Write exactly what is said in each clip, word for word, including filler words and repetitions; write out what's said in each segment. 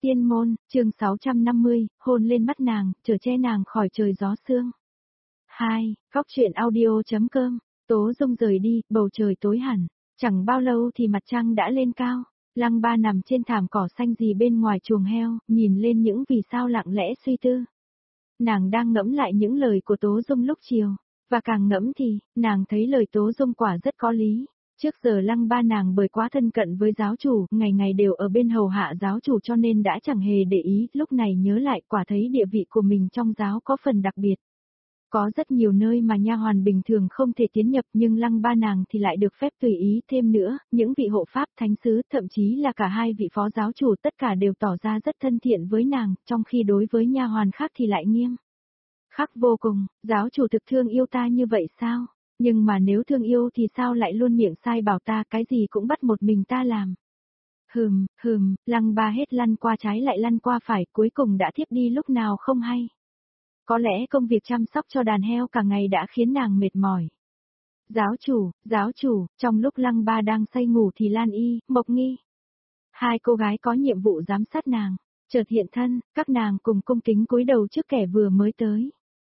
Tiên môn, chương sáu trăm năm mươi, hôn lên mắt nàng, chở che nàng khỏi trời gió sương. hai. Góc truyện audio.com, Tố Dung rời đi, bầu trời tối hẳn. Chẳng bao lâu thì mặt trăng đã lên cao. Lăng Ba nằm trên thảm cỏ xanh gì bên ngoài chuồng heo, nhìn lên những vì sao lặng lẽ suy tư. Nàng đang ngẫm lại những lời của Tố Dung lúc chiều. Và càng ngẫm thì, nàng thấy lời Tố Dung quả rất có lý. Trước giờ Lăng Ba nàng bởi quá thân cận với giáo chủ, ngày ngày đều ở bên hầu hạ giáo chủ cho nên đã chẳng hề để ý, lúc này nhớ lại quả thấy địa vị của mình trong giáo có phần đặc biệt. Có rất nhiều nơi mà nha hoàn bình thường không thể tiến nhập nhưng Lăng Ba nàng thì lại được phép tùy ý, thêm nữa, những vị hộ pháp thánh sứ, thậm chí là cả hai vị phó giáo chủ tất cả đều tỏ ra rất thân thiện với nàng, trong khi đối với nha hoàn khác thì lại nghiêm khắc vô cùng. Giáo chủ thực thương yêu ta như vậy sao? Nhưng mà nếu thương yêu thì sao lại luôn miệng sai bảo ta cái gì cũng bắt một mình ta làm. Hừm, hừm, Lăng Ba hết lăn qua trái lại lăn qua phải, cuối cùng đã thiếp đi lúc nào không hay. Có lẽ công việc chăm sóc cho đàn heo cả ngày đã khiến nàng mệt mỏi. Giáo chủ, giáo chủ, trong lúc Lăng Ba đang say ngủ thì Lan Y, Mộc Nghi, hai cô gái có nhiệm vụ giám sát nàng, chợt hiện thân, các nàng cùng cung kính cúi đầu trước kẻ vừa mới tới.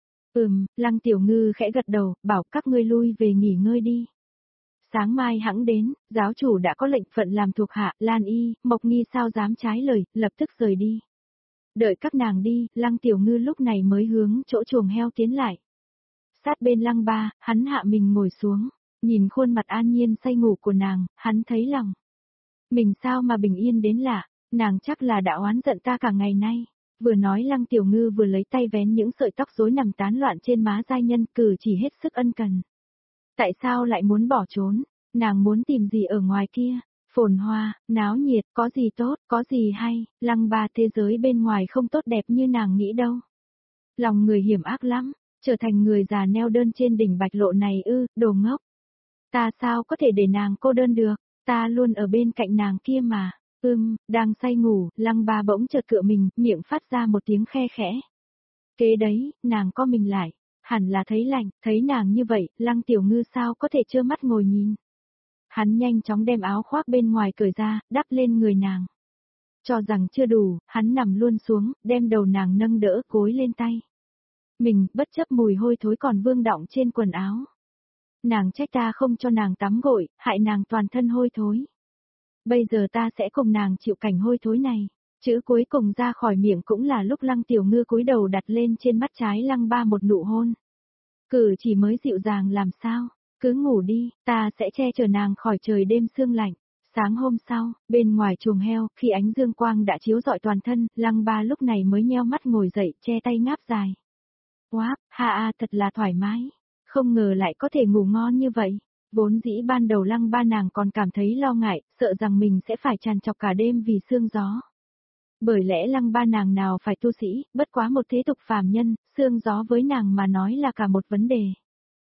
Ừm, Lăng Tiểu Ngư khẽ gật đầu, bảo các ngươi lui về nghỉ ngơi đi. Sáng mai hẵng đến, giáo chủ đã có lệnh phận làm thuộc hạ, Lan Y, Mộc Nghi sao dám trái lời, lập tức rời đi. Đợi các nàng đi, Lăng Tiểu Ngư lúc này mới hướng chỗ chuồng heo tiến lại. Sát bên Lăng Ba, hắn hạ mình ngồi xuống, nhìn khuôn mặt an nhiên say ngủ của nàng, hắn thấy lòng mình sao mà bình yên đến lạ, nàng chắc là đã oán giận ta cả ngày nay. Vừa nói Lăng Tiểu Ngư vừa lấy tay vén những sợi tóc rối nằm tán loạn trên má giai nhân, cử chỉ hết sức ân cần. Tại sao lại muốn bỏ trốn? Nàng muốn tìm gì ở ngoài kia? Phồn hoa, náo nhiệt, có gì tốt, có gì hay? Lăng Ba, thế giới bên ngoài không tốt đẹp như nàng nghĩ đâu. Lòng người hiểm ác lắm, trở thành người già neo đơn trên đỉnh bạch lộ này ư, đồ ngốc. Ta sao có thể để nàng cô đơn được, ta luôn ở bên cạnh nàng kia mà. Ưm, đang say ngủ, Lăng Ba bỗng chợt cựa mình, miệng phát ra một tiếng khe khẽ. Kế đấy, nàng co mình lại, hẳn là thấy lạnh, thấy nàng như vậy, Lăng Tiểu Ngư sao có thể trơ mắt ngồi nhìn. Hắn nhanh chóng đem áo khoác bên ngoài cởi ra, đắp lên người nàng. Cho rằng chưa đủ, hắn nằm luôn xuống, đem đầu nàng nâng đỡ, gối lên tay. Mình, bất chấp mùi hôi thối còn vương đọng trên quần áo. Nàng trách ta không cho nàng tắm gội, hại nàng toàn thân hôi thối. Bây giờ ta sẽ cùng nàng chịu cảnh hôi thối này. Chữ cuối cùng ra khỏi miệng cũng là lúc Lăng Tiểu Ngư cúi đầu đặt lên trên mắt trái Lăng Ba một nụ hôn. Cử chỉ mới dịu dàng làm sao, cứ ngủ đi, ta sẽ che chở nàng khỏi trời đêm sương lạnh. Sáng hôm sau, bên ngoài chuồng heo, khi ánh dương quang đã chiếu rọi toàn thân, Lăng Ba lúc này mới nheo mắt ngồi dậy, che tay ngáp dài. Wow, ha a thật là thoải mái, không ngờ lại có thể ngủ ngon như vậy. Vốn dĩ ban đầu Lăng Ba nàng còn cảm thấy lo ngại, sợ rằng mình sẽ phải trằn trọc cả đêm vì sương gió. Bởi lẽ Lăng Ba nàng nào phải tu sĩ, bất quá một thế tục phàm nhân, sương gió với nàng mà nói là cả một vấn đề.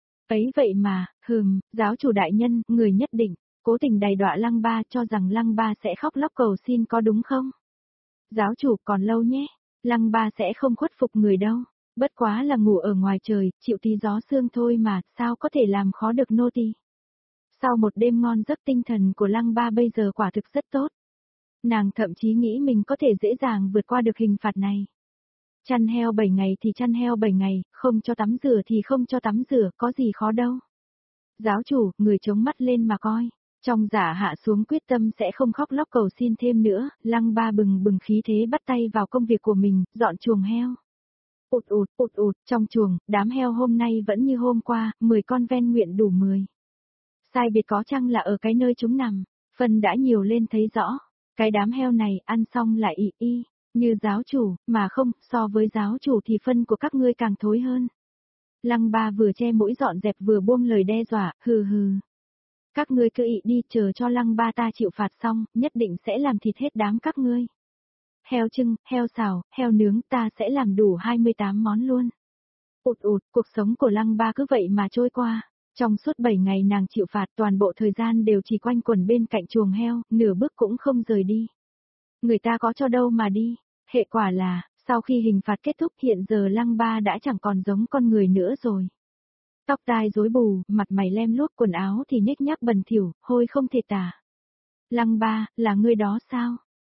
Ấy vậy mà, hừm, giáo chủ đại nhân, người nhất định, cố tình đày đọa Lăng Ba cho rằng Lăng Ba sẽ khóc lóc cầu xin có đúng không? Giáo chủ còn lâu nhé, Lăng Ba sẽ không khuất phục người đâu, bất quá là ngủ ở ngoài trời, chịu tí gió sương thôi mà, sao có thể làm khó được nô tỳ. Sau một đêm ngon giấc tinh thần của Lăng Ba bây giờ quả thực rất tốt. Nàng thậm chí nghĩ mình có thể dễ dàng vượt qua được hình phạt này. Chăn heo bảy ngày thì chăn heo bảy ngày, không cho tắm rửa thì không cho tắm rửa, có gì khó đâu. Giáo chủ, người chống mắt lên mà coi. Trong giả hạ xuống quyết tâm sẽ không khóc lóc cầu xin thêm nữa, Lăng Ba bừng bừng khí thế bắt tay vào công việc của mình, dọn chuồng heo. Ụt ụt, ụt ụt, trong chuồng, đám heo hôm nay vẫn như hôm qua, mười con ven nguyện đủ mười. Sai biệt có chăng là ở cái nơi chúng nằm, phần đã nhiều lên thấy rõ. Cái đám heo này ăn xong lại ị y, như giáo chủ, mà không, so với giáo chủ thì phân của các ngươi càng thối hơn. Lăng Ba vừa che mũi dọn dẹp vừa buông lời đe dọa, hừ hừ. Các ngươi cứ ị đi, chờ cho Lăng Ba ta chịu phạt xong, nhất định sẽ làm thịt hết đám các ngươi. Heo trưng, heo xào, heo nướng, ta sẽ làm đủ hai mươi tám món luôn. Ụt ụt, cuộc sống của Lăng Ba cứ vậy mà trôi qua. Trong suốt bảy ngày nàng chịu phạt toàn bộ thời gian đều chỉ quanh quẩn bên cạnh chuồng heo, nửa bước cũng không rời đi. Người ta có cho đâu mà đi, hệ quả là, sau khi hình phạt kết thúc hiện giờ Lăng Ba đã chẳng còn giống con người nữa rồi. Tóc tai rối bù, mặt mày lem luốc, quần áo thì nhếch nhác bẩn thỉu, hôi không thể tả. Lăng Ba, là ngươi đó sao?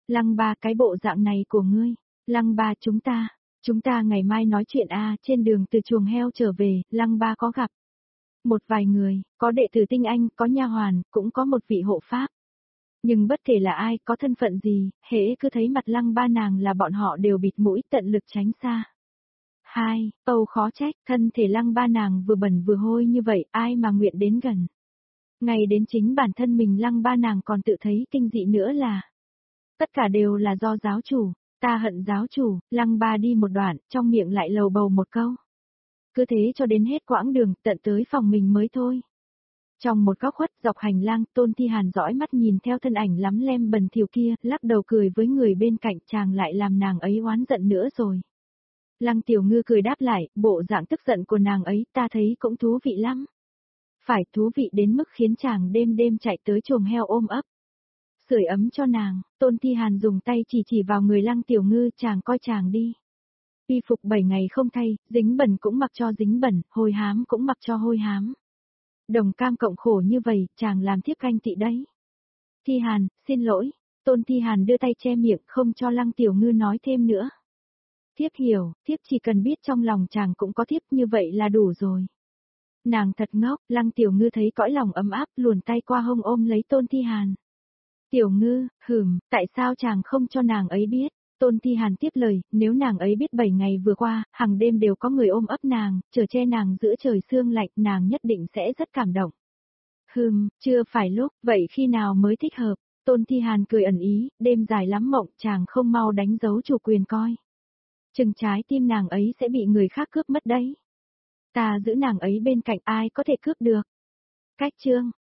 Lăng ba cái bộ dạng này của ngươi. Lăng ba chúng ta, chúng ta ngày mai nói chuyện a trên đường từ chuồng heo trở về, lăng ba có gặp. Một vài người, có đệ tử tinh anh, có nha hoàn, cũng có một vị hộ pháp. Nhưng bất kể là ai, có thân phận gì, hễ cứ thấy mặt lăng ba nàng là bọn họ đều bịt mũi tận lực tránh xa. Hai, Âu khó trách, thân thể lăng ba nàng vừa bẩn vừa hôi như vậy, ai mà nguyện đến gần. Ngay đến chính bản thân mình lăng ba nàng còn tự thấy kinh dị nữa là. Tất cả đều là do giáo chủ, ta hận giáo chủ, lăng ba đi một đoạn, trong miệng lại lầu bầu một câu. Cứ thế cho đến hết quãng đường, tận tới phòng mình mới thôi. Trong một góc khuất dọc hành lang, Tôn Thi Hàn dõi mắt nhìn theo thân ảnh lắm lem bẩn thỉu kia, lắc đầu cười với người bên cạnh, chàng lại làm nàng ấy oán giận nữa rồi. Lăng Tiểu Ngư cười đáp lại, bộ dạng tức giận của nàng ấy ta thấy cũng thú vị lắm. Phải thú vị đến mức khiến chàng đêm đêm chạy tới chuồng heo ôm ấp. Sưởi ấm cho nàng, Tôn Thi Hàn dùng tay chỉ chỉ vào người Lăng Tiểu Ngư, chàng coi chàng đi. Y phục bảy ngày không thay, dính bẩn cũng mặc cho dính bẩn, hôi hám cũng mặc cho hôi hám. Đồng cam cộng khổ như vậy, chàng làm thiếp canh tị đấy. Thi Hàn, xin lỗi. Tôn Thi Hàn đưa tay che miệng không cho Lăng Tiểu Ngư nói thêm nữa. Thiếp hiểu, thiếp chỉ cần biết trong lòng chàng cũng có thiếp như vậy là đủ rồi. Nàng thật ngốc, Lăng Tiểu Ngư thấy cõi lòng ấm áp luồn tay qua hông ôm lấy Tôn Thi Hàn. Tiểu Ngư, hửm, tại sao chàng không cho nàng ấy biết? Tôn Thi Hàn tiếp lời, nếu nàng ấy biết bảy ngày vừa qua, hàng đêm đều có người ôm ấp nàng, chở che nàng giữa trời sương lạnh, nàng nhất định sẽ rất cảm động. Hừm, chưa phải lúc, vậy khi nào mới thích hợp? Tôn Thi Hàn cười ẩn ý, đêm dài lắm mộng, chàng không mau đánh dấu chủ quyền coi. Chừng trái tim nàng ấy sẽ bị người khác cướp mất đấy. Ta giữ nàng ấy bên cạnh ai có thể cướp được. Cách chương.